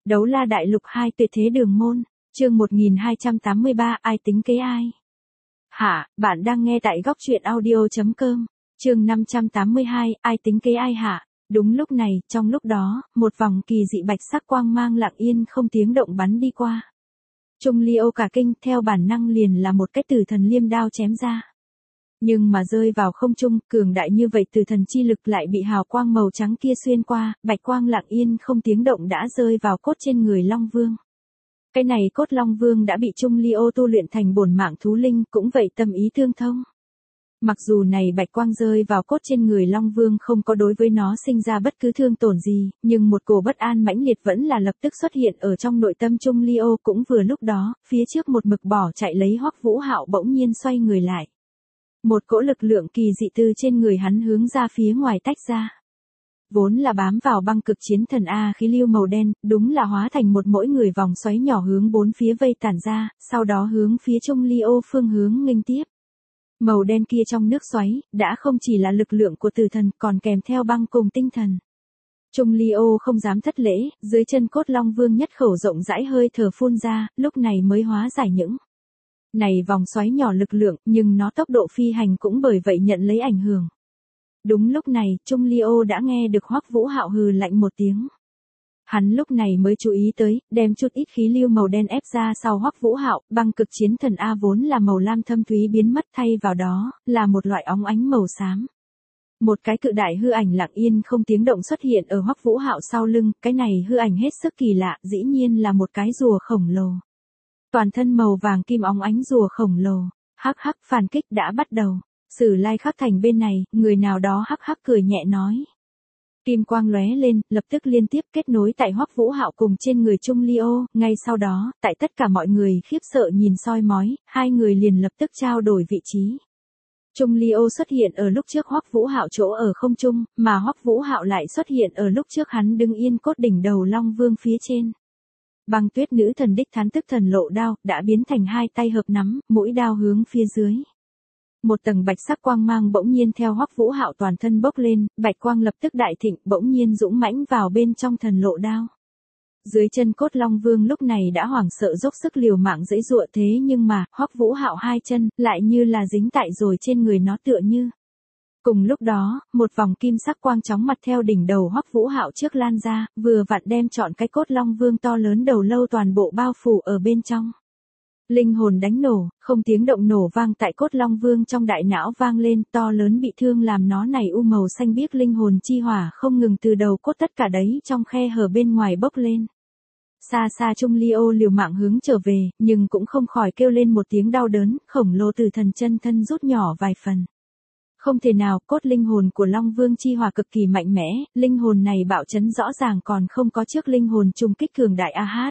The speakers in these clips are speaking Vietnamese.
Đấu la đại lục 2 tuyệt thế đường môn, chương 1283 ai tính kế ai? Hả, bạn đang nghe tại góc truyện audio.com, chương 582 ai tính kế ai hả? Đúng lúc này, trong lúc đó, một vòng kỳ dị bạch sắc quang mang lặng yên không tiếng động bắn đi qua. Trung Ly Ô cả kinh, theo bản năng liền là một cái tử thần liêm đao chém ra. Nhưng mà rơi vào không trung, cường đại như vậy từ thần chi lực lại bị hào quang màu trắng kia xuyên qua, bạch quang lặng yên không tiếng động đã rơi vào cốt trên người Long Vương. Cái này cốt Long Vương đã bị Trung Ly Ô tu luyện thành bổn mạng thú linh, cũng vậy tâm ý tương thông. Mặc dù này bạch quang rơi vào cốt trên người Long Vương không có đối với nó sinh ra bất cứ thương tổn gì, nhưng một cổ bất an mãnh liệt vẫn là lập tức xuất hiện ở trong nội tâm Trung Ly Ô. Cũng vừa lúc đó, phía trước một mực bỏ chạy lấy Hoắc Vũ Hạo bỗng nhiên xoay người lại. Một cỗ lực lượng kỳ dị từ trên người hắn hướng ra phía ngoài tách ra. Vốn là bám vào băng cực chiến thần A khí lưu màu đen, đúng là hóa thành một mỗi người vòng xoáy nhỏ hướng bốn phía vây tản ra, sau đó hướng phía Trung Ly Ô phương hướng nghênh tiếp. Màu đen kia trong nước xoáy, đã không chỉ là lực lượng của tử thần, còn kèm theo băng cùng tinh thần. Trung Ly Ô không dám thất lễ, dưới chân cốt Long Vương nhất khẩu rộng rãi hơi thở phun ra, lúc này mới hóa giải những này vòng xoáy nhỏ lực lượng, nhưng nó tốc độ phi hành cũng bởi vậy nhận lấy ảnh hưởng. Đúng lúc này, Trung Ly Ô đã nghe được Hoắc Vũ Hạo hừ lạnh một tiếng. Hắn lúc này mới chú ý tới, đem chút ít khí lưu màu đen ép ra sau Hoắc Vũ Hạo, băng cực chiến thần A vốn là màu lam thâm thúy biến mất, thay vào đó là một loại óng ánh màu xám. Một cái cự đại hư ảnh lặng yên không tiếng động xuất hiện ở Hoắc Vũ Hạo sau lưng, cái này hư ảnh hết sức kỳ lạ, dĩ nhiên là một cái rùa khổng lồ. Toàn thân màu vàng kim óng ánh rùa khổng lồ, hắc hắc phản kích đã bắt đầu. Sử Lai Khắc Thành bên này, người nào đó hắc hắc cười nhẹ nói. Kim quang lóe lên, lập tức liên tiếp kết nối tại Hoắc Vũ Hạo cùng trên người Trung Ly Ô, ngay sau đó, tại tất cả mọi người khiếp sợ nhìn soi mói, hai người liền lập tức trao đổi vị trí. Trung Ly Ô xuất hiện ở lúc trước Hoắc Vũ Hạo chỗ ở không trung, mà Hoắc Vũ Hạo lại xuất hiện ở lúc trước hắn đứng yên cốt đỉnh đầu Long Vương phía trên. Băng Tuyết nữ thần đích thán tức thần lộ đao, đã biến thành hai tay hợp nắm, mũi đao hướng phía dưới. Một tầng bạch sắc quang mang bỗng nhiên theo Hoắc Vũ Hạo toàn thân bốc lên, bạch quang lập tức đại thịnh, bỗng nhiên dũng mãnh vào bên trong thần lộ đao. Dưới chân cốt Long Vương lúc này đã hoảng sợ dốc sức liều mạng giãy giụa, thế nhưng mà, Hoắc Vũ Hạo hai chân lại như là dính tại rồi trên người nó tựa như. Cùng lúc đó, một vòng kim sắc quang chóng mặt theo đỉnh đầu Hoắc Vũ Hạo trước lan ra, vừa vặn đem trọn cái cốt Long Vương to lớn đầu lâu toàn bộ bao phủ ở bên trong. Linh hồn đánh nổ, không tiếng động nổ vang tại cốt Long Vương trong đại não vang lên, to lớn bị thương làm nó này u màu xanh biếc linh hồn chi hỏa không ngừng từ đầu cốt tất cả đấy trong khe hở bên ngoài bốc lên. Xa xa Trung Ly Ô liều mạng hướng trở về, nhưng cũng không khỏi kêu lên một tiếng đau đớn, khổng lồ từ thần chân thân rút nhỏ vài phần. Không thể nào, cốt linh hồn của Long Vương chi hỏa cực kỳ mạnh mẽ, linh hồn này bạo chấn rõ ràng còn không có trước linh hồn trùng kích cường đại AH.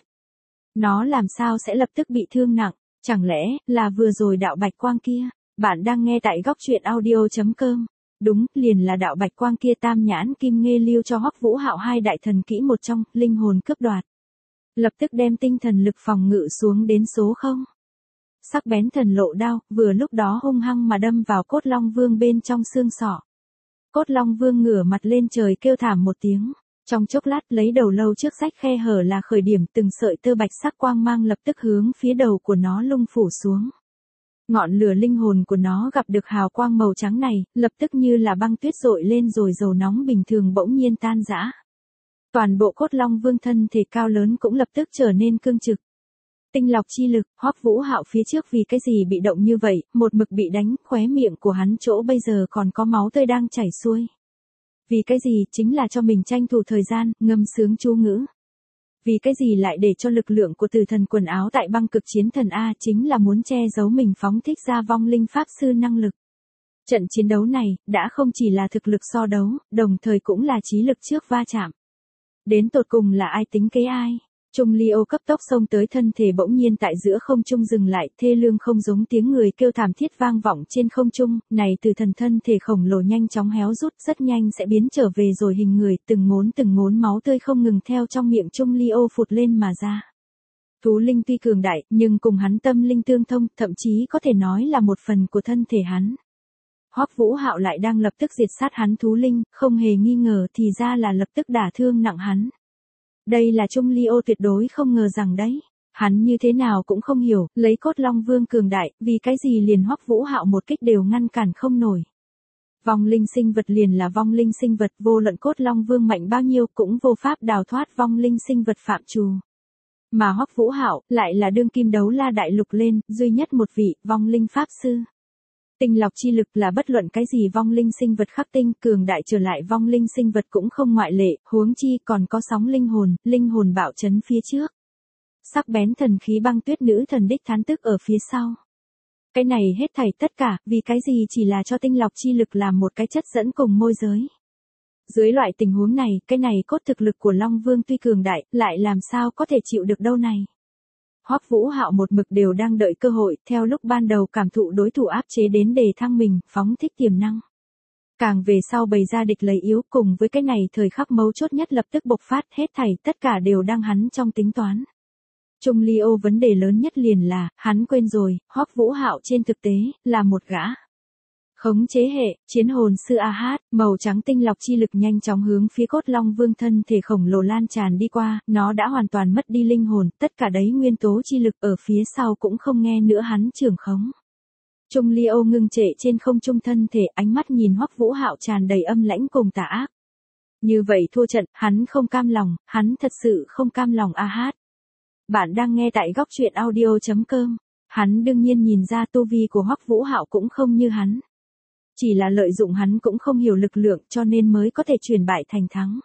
Nó làm sao sẽ lập tức bị thương nặng, chẳng lẽ là vừa rồi đạo bạch quang kia? Bạn đang nghe tại góc truyện audio.com. Đúng, liền là đạo bạch quang kia tam nhãn kim nghê lưu cho Hoắc Vũ Hạo hai đại thần kỹ một trong, linh hồn cướp đoạt. Lập tức đem tinh thần lực phòng ngự xuống đến số 0. Sắc bén thần lộ đao, vừa lúc đó hung hăng mà đâm vào cốt Long Vương bên trong xương sọ. Cốt Long Vương ngửa mặt lên trời kêu thảm một tiếng. Trong chốc lát lấy đầu lâu trước rách khe hở là khởi điểm, từng sợi tơ bạch sắc quang mang lập tức hướng phía đầu của nó lung phủ xuống. Ngọn lửa linh hồn của nó gặp được hào quang màu trắng này, lập tức như là băng tuyết dội lên rồi dầu nóng bình thường bỗng nhiên tan rã. Toàn bộ cốt Long Vương thân thể cao lớn cũng lập tức trở nên cương trực. Tinh lọc chi lực, Hoắc Vũ Hạo phía trước vì cái gì bị động như vậy, một mực bị đánh, khóe miệng của hắn chỗ bây giờ còn có máu tươi đang chảy xuôi. Vì cái gì, chính là cho mình tranh thủ thời gian, ngâm sướng chú ngữ. Vì cái gì lại để cho lực lượng của tử thần quần áo tại băng cực chiến thần A, chính là muốn che giấu mình phóng thích ra vong linh pháp sư năng lực. Trận chiến đấu này, đã không chỉ là thực lực so đấu, đồng thời cũng là trí lực trước va chạm. Đến tột cùng là ai tính kế ai? Trung Ly Ô cấp tốc xông tới, thân thể bỗng nhiên tại giữa không trung dừng lại, thê lương không giống tiếng người kêu thảm thiết vang vọng trên không trung, này từ thần thân thể khổng lồ nhanh chóng héo rút, rất nhanh sẽ biến trở về rồi hình người, từng ngốn máu tươi không ngừng theo trong miệng Trung Ly Ô phụt lên mà ra. Thú linh tuy cường đại, nhưng cùng hắn tâm linh tương thông, thậm chí có thể nói là một phần của thân thể hắn. Hoắc Vũ Hạo lại đang lập tức diệt sát hắn thú linh, không hề nghi ngờ thì ra là lập tức đả thương nặng hắn. Đây là Trung Ly Ô tuyệt đối không ngờ rằng đấy. Hắn như thế nào cũng không hiểu, lấy cốt long vương cường đại, vì cái gì liền Hoắc Vũ Hạo một kích đều ngăn cản không nổi. Vong linh sinh vật liền là vong linh sinh vật, vô luận cốt long vương mạnh bao nhiêu cũng vô pháp đào thoát vong linh sinh vật phạm trù. Mà Hoắc Vũ Hạo lại là đương kim đấu la đại lục lên, duy nhất một vị vong linh pháp sư. Tinh lọc chi lực là bất luận cái gì vong linh sinh vật khắc tinh, cường đại trở lại vong linh sinh vật cũng không ngoại lệ, huống chi còn có sóng linh hồn bạo chấn phía trước. Sắc bén thần khí băng tuyết nữ thần đích thán tức ở phía sau. Cái này hết thảy tất cả, vì cái gì chỉ là cho tinh lọc chi lực làm một cái chất dẫn cùng môi giới. Dưới loại tình huống này, cái này cốt thực lực của Long Vương tuy cường đại, lại làm sao có thể chịu được đâu này. Hoắc Vũ Hạo một mực đều đang đợi cơ hội, theo lúc ban đầu cảm thụ đối thủ áp chế đến đề thăng mình, phóng thích tiềm năng. Càng về sau bày ra địch lấy yếu, cùng với cái này thời khắc mấu chốt nhất lập tức bộc phát, hết thảy tất cả đều đang hắn trong tính toán. Trung Ly Ô vấn đề lớn nhất liền là, hắn quên rồi, Hoắc Vũ Hạo trên thực tế, là một gã. Khống chế hệ, chiến hồn sư AH, màu trắng tinh lọc chi lực nhanh chóng hướng phía cốt long vương thân thể khổng lồ lan tràn đi qua, nó đã hoàn toàn mất đi linh hồn, tất cả đấy nguyên tố chi lực ở phía sau cũng không nghe nữa hắn trưởng khống. Trung Ly Ô ngưng trệ trên không trung thân thể, ánh mắt nhìn Hoắc Vũ Hạo tràn đầy âm lãnh cùng tà ác. Như vậy thua trận, hắn không cam lòng, hắn thật sự không cam lòng AH. Bạn đang nghe tại góc truyện audio.com. Hắn đương nhiên nhìn ra tu vi của Hoắc Vũ Hạo cũng không như hắn. Chỉ là lợi dụng hắn cũng không hiểu lực lượng cho nên mới có thể chuyển bại thành thắng.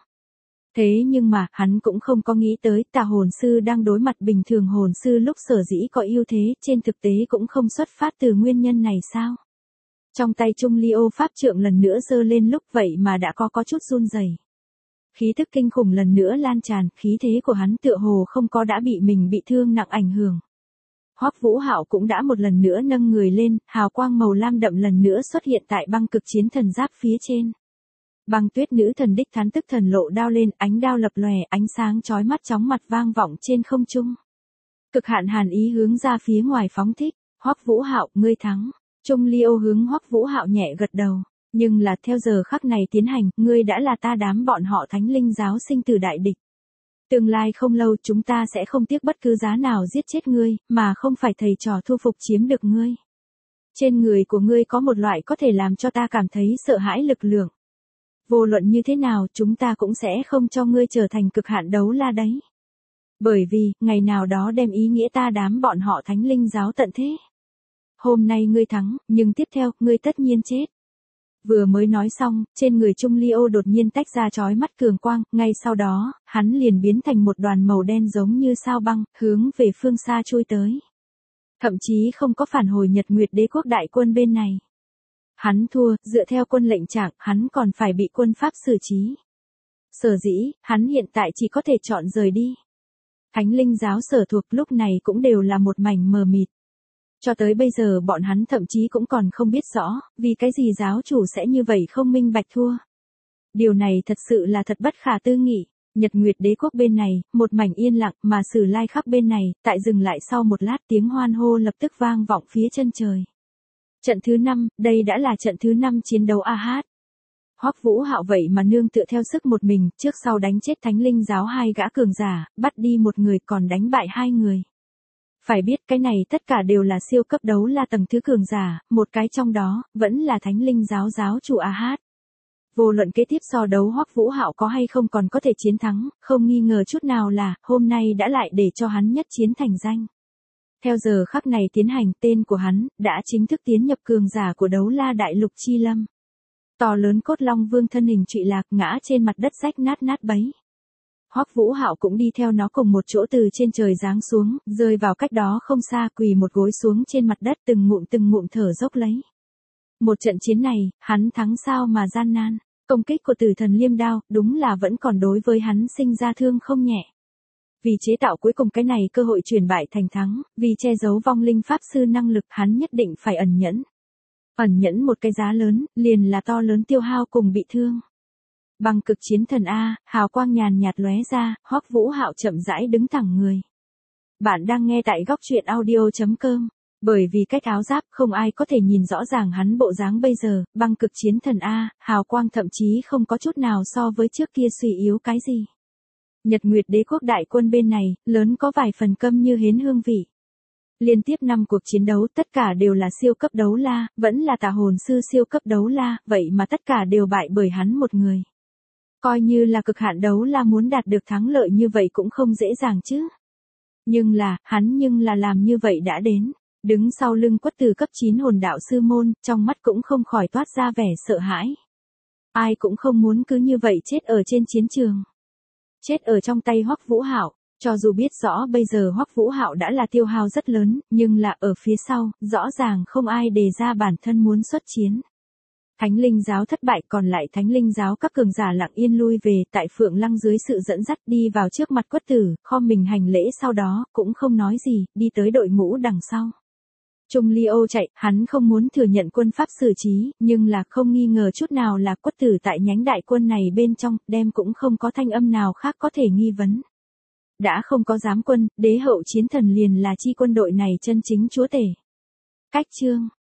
Thế nhưng mà, hắn cũng không có nghĩ tới tà hồn sư đang đối mặt bình thường hồn sư lúc sở dĩ có ưu thế, trên thực tế cũng không xuất phát từ nguyên nhân này sao. Trong tay Trung Ly Ô pháp trượng lần nữa giơ lên lúc vậy mà đã có chút run rẩy. Khí thức kinh khủng lần nữa lan tràn, khí thế của hắn tựa hồ không có đã bị mình bị thương nặng ảnh hưởng. Hoắc Vũ Hạo cũng đã một lần nữa nâng người lên, hào quang màu lam đậm lần nữa xuất hiện tại băng cực chiến thần giáp phía trên. Băng tuyết nữ thần đích thán tức thần lộ đao lên, ánh đao lập lòe, ánh sáng chói mắt chóng mặt vang vọng trên không trung. Cực hạn hàn ý hướng ra phía ngoài phóng thích, Hoắc Vũ Hạo, ngươi thắng. Trung Ly Ô hướng Hoắc Vũ Hạo nhẹ gật đầu. Nhưng là theo giờ khắc này tiến hành, ngươi đã là ta đám bọn họ thánh linh giáo sinh tử đại địch. Tương lai không lâu chúng ta sẽ không tiếc bất cứ giá nào giết chết ngươi, mà không phải thầy trò thu phục chiếm được ngươi. Trên người của ngươi có một loại có thể làm cho ta cảm thấy sợ hãi lực lượng. Vô luận như thế nào chúng ta cũng sẽ không cho ngươi trở thành cực hạn đấu la đấy. Bởi vì, ngày nào đó đem ý nghĩa ta đám bọn họ thánh linh giáo tận thế. Hôm nay ngươi thắng, nhưng tiếp theo, ngươi tất nhiên chết. Vừa mới nói xong, trên người Trung Ly Ô đột nhiên tách ra chói mắt cường quang, ngay sau đó, hắn liền biến thành một đoàn màu đen giống như sao băng, hướng về phương xa trôi tới. Thậm chí không có phản hồi Nhật Nguyệt Đế quốc đại quân bên này. Hắn thua, dựa theo quân lệnh trạng, hắn còn phải bị quân Pháp xử trí. Sở dĩ, hắn hiện tại chỉ có thể chọn rời đi. Thánh linh giáo sở thuộc lúc này cũng đều là một mảnh mờ mịt. Cho tới bây giờ bọn hắn thậm chí cũng còn không biết rõ, vì cái gì giáo chủ sẽ như vậy không minh bạch thua. Điều này thật sự là thật bất khả tư nghị. Nhật Nguyệt Đế quốc bên này, một mảnh yên lặng mà Sử Lai Khắc bên này, tại dừng lại sau một lát tiếng hoan hô lập tức vang vọng phía chân trời. Trận thứ 5, đây đã là trận thứ 5 chiến đấu AH. Hoắc Vũ Hạo vậy mà nương tựa theo sức một mình, trước sau đánh chết thánh linh giáo 2 gã cường giả, bắt đi một người còn đánh bại 2 người. Phải biết cái này tất cả đều là siêu cấp đấu la tầng thứ cường giả, một cái trong đó, vẫn là thánh linh giáo giáo chủ AH. Vô luận kế tiếp so đấu Hoắc Vũ Hạo có hay không còn có thể chiến thắng, không nghi ngờ chút nào là, hôm nay đã lại để cho hắn nhất chiến thành danh. Theo giờ khắc này tiến hành, tên của hắn, đã chính thức tiến nhập cường giả của đấu la đại lục chi lâm. To lớn cốt long vương thân hình trụy lạc ngã trên mặt đất rách nát bấy. Hoắc Vũ Hạo cũng đi theo nó cùng một chỗ từ trên trời giáng xuống, rơi vào cách đó không xa, quỳ một gối xuống trên mặt đất từng ngụm thở dốc lấy. Một trận chiến này, hắn thắng sao mà gian nan, công kích của Tử Thần Liêm Đao, đúng là vẫn còn đối với hắn sinh ra thương không nhẹ. Vì chế tạo cuối cùng cái này cơ hội chuyển bại thành thắng, vì che giấu vong linh pháp sư năng lực, hắn nhất định phải ẩn nhẫn. Ẩn nhẫn một cái giá lớn, liền là to lớn tiêu hao cùng bị thương. Băng cực chiến thần A, hào quang nhàn nhạt lóe ra, Hoắc Vũ Hạo chậm rãi đứng thẳng người. Bạn đang nghe tại góc truyện audio.com. Bởi vì cách áo giáp không ai có thể nhìn rõ ràng hắn bộ dáng bây giờ, băng cực chiến thần A, hào quang thậm chí không có chút nào so với trước kia suy yếu cái gì. Nhật Nguyệt Đế quốc đại quân bên này, lớn có vài phần câm như hến hương vị. Liên tiếp 5 cuộc chiến đấu tất cả đều là siêu cấp đấu la, vẫn là tà hồn sư siêu cấp đấu la, vậy mà tất cả đều bại bởi hắn một người. Coi như là cực hạn đấu la muốn đạt được thắng lợi như vậy cũng không dễ dàng chứ. Nhưng là làm như vậy đã đến. Đứng sau lưng Quất Tử cấp 9 hồn đạo sư môn, trong mắt cũng không khỏi toát ra vẻ sợ hãi. Ai cũng không muốn cứ như vậy chết ở trên chiến trường. Chết ở trong tay Hoắc Vũ Hạo, cho dù biết rõ bây giờ Hoắc Vũ Hạo đã là tiêu hao rất lớn, nhưng là ở phía sau, rõ ràng không ai đề ra bản thân muốn xuất chiến. Thánh linh giáo thất bại, còn lại thánh linh giáo các cường giả lặng yên lui về, tại Phượng Lăng dưới sự dẫn dắt đi vào trước mặt Quất Tử, khom mình hành lễ, sau đó cũng không nói gì, đi tới đội ngũ đằng sau. Trung Ly Ô chạy, hắn không muốn thừa nhận quân pháp xử trí, nhưng là không nghi ngờ chút nào là Quất Tử tại nhánh đại quân này bên trong, đem cũng không có thanh âm nào khác có thể nghi vấn. Đã không có giám quân, đế hậu chiến thần liền là chi quân đội này chân chính chúa tể. Cách chương